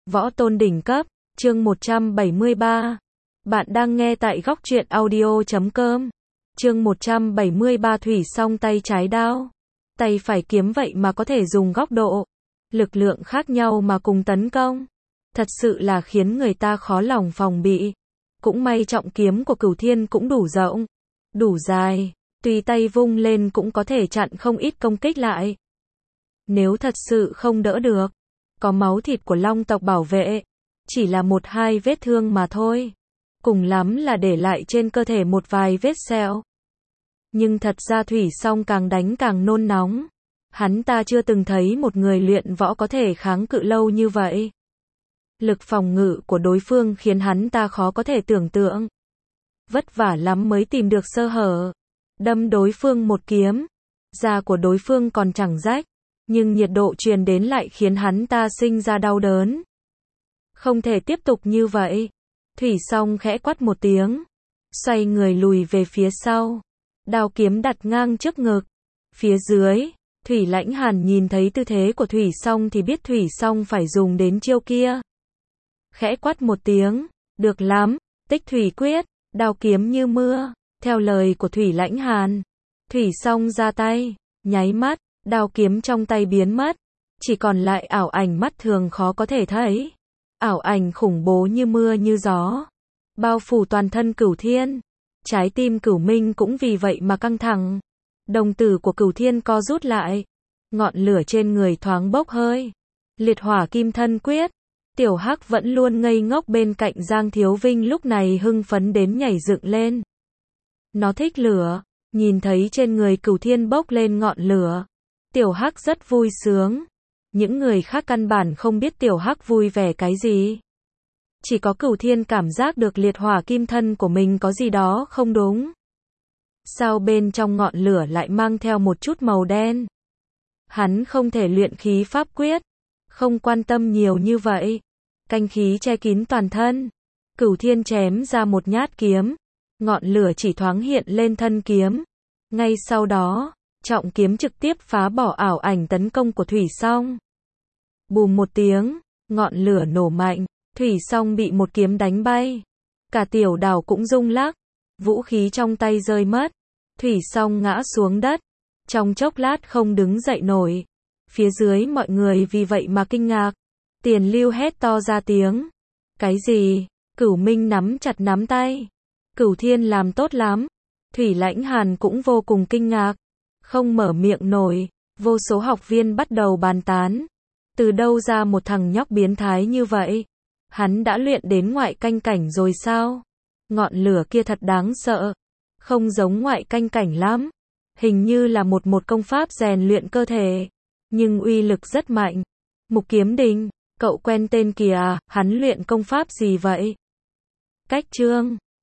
Võ tôn đỉnh cấp, chương 173. Bạn đang nghe tại góc truyện audio.com. Chương 173 Thủy Song tay trái đao, tay phải kiếm vậy mà có thể dùng góc độ, lực lượng khác nhau mà cùng tấn công. Thật sự là khiến người ta khó lòng phòng bị. Cũng may trọng kiếm của Cửu Thiên cũng đủ rộng, đủ dài, tùy tay vung lên cũng có thể chặn không ít công kích lại. Nếu thật sự không đỡ được, có máu thịt của Long tộc bảo vệ, chỉ là một hai vết thương mà thôi. Cùng lắm là để lại trên cơ thể một vài vết sẹo. Nhưng thật ra Thủy Song càng đánh càng nôn nóng. Hắn ta chưa từng thấy một người luyện võ có thể kháng cự lâu như vậy. Lực phòng ngự của đối phương khiến hắn ta khó có thể tưởng tượng. Vất vả lắm mới tìm được sơ hở. Đâm đối phương một kiếm. Da của đối phương còn chẳng rách, nhưng nhiệt độ truyền đến lại khiến hắn ta sinh ra đau đớn. Không thể tiếp tục như vậy. Thủy Song khẽ quát một tiếng, xoay người lùi về phía sau, đao kiếm đặt ngang trước ngực. Phía dưới, Thủy Lãnh Hàn nhìn thấy tư thế của Thủy Song thì biết Thủy Song phải dùng đến chiêu kia. Khẽ quát một tiếng, được lắm, Tích Thủy Quyết, đao kiếm như mưa, theo lời của Thủy Lãnh Hàn. Thủy Song ra tay, nháy mắt, đao kiếm trong tay biến mất, chỉ còn lại ảo ảnh mắt thường khó có thể thấy. Ảo ảnh khủng bố như mưa như gió, bao phủ toàn thân Cửu Thiên. Trái tim Cửu Minh cũng vì vậy mà căng thẳng. Đồng tử của Cửu Thiên co rút lại, ngọn lửa trên người thoáng bốc hơi. Liệt hỏa kim thân quyết. Tiểu Hắc vẫn luôn ngây ngốc bên cạnh Giang Thiếu Vinh lúc này hưng phấn đến nhảy dựng lên. Nó thích lửa, nhìn thấy trên người Cửu Thiên bốc lên ngọn lửa, Tiểu Hắc rất vui sướng. Những người khác căn bản không biết Tiểu Hắc vui vẻ cái gì. Chỉ có Cửu Thiên cảm giác được liệt hỏa kim thân của mình có gì đó không đúng. Sao bên trong ngọn lửa lại mang theo một chút màu đen? Hắn không thể luyện khí pháp quyết, không quan tâm nhiều như vậy. Canh khí che kín toàn thân. Cửu Thiên chém ra một nhát kiếm, ngọn lửa chỉ thoáng hiện lên thân kiếm. Ngay sau đó, trọng kiếm trực tiếp phá bỏ ảo ảnh tấn công của Thủy Song. Bùm một tiếng, ngọn lửa nổ mạnh, Thủy Song bị một kiếm đánh bay. Cả tiểu đảo cũng rung lắc, vũ khí trong tay rơi mất. Thủy Song ngã xuống đất, trong chốc lát không đứng dậy nổi. Phía dưới mọi người vì vậy mà kinh ngạc. Tiền Lưu hét to ra tiếng. Cái gì? Cửu Minh nắm chặt nắm tay. Cửu Thiên làm tốt lắm. Thủy Lãnh Hàn cũng vô cùng kinh ngạc, không mở miệng nổi. Vô số học viên bắt đầu bàn tán. Từ đâu ra một thằng nhóc biến thái như vậy? Hắn đã luyện đến ngoại canh cảnh rồi sao? Ngọn lửa kia thật đáng sợ. Không giống ngoại canh cảnh lắm. Hình như là một công pháp rèn luyện cơ thể, nhưng uy lực rất mạnh. Mục Kiếm Đình, cậu quen tên kìa à, hắn luyện công pháp gì vậy? Cách chương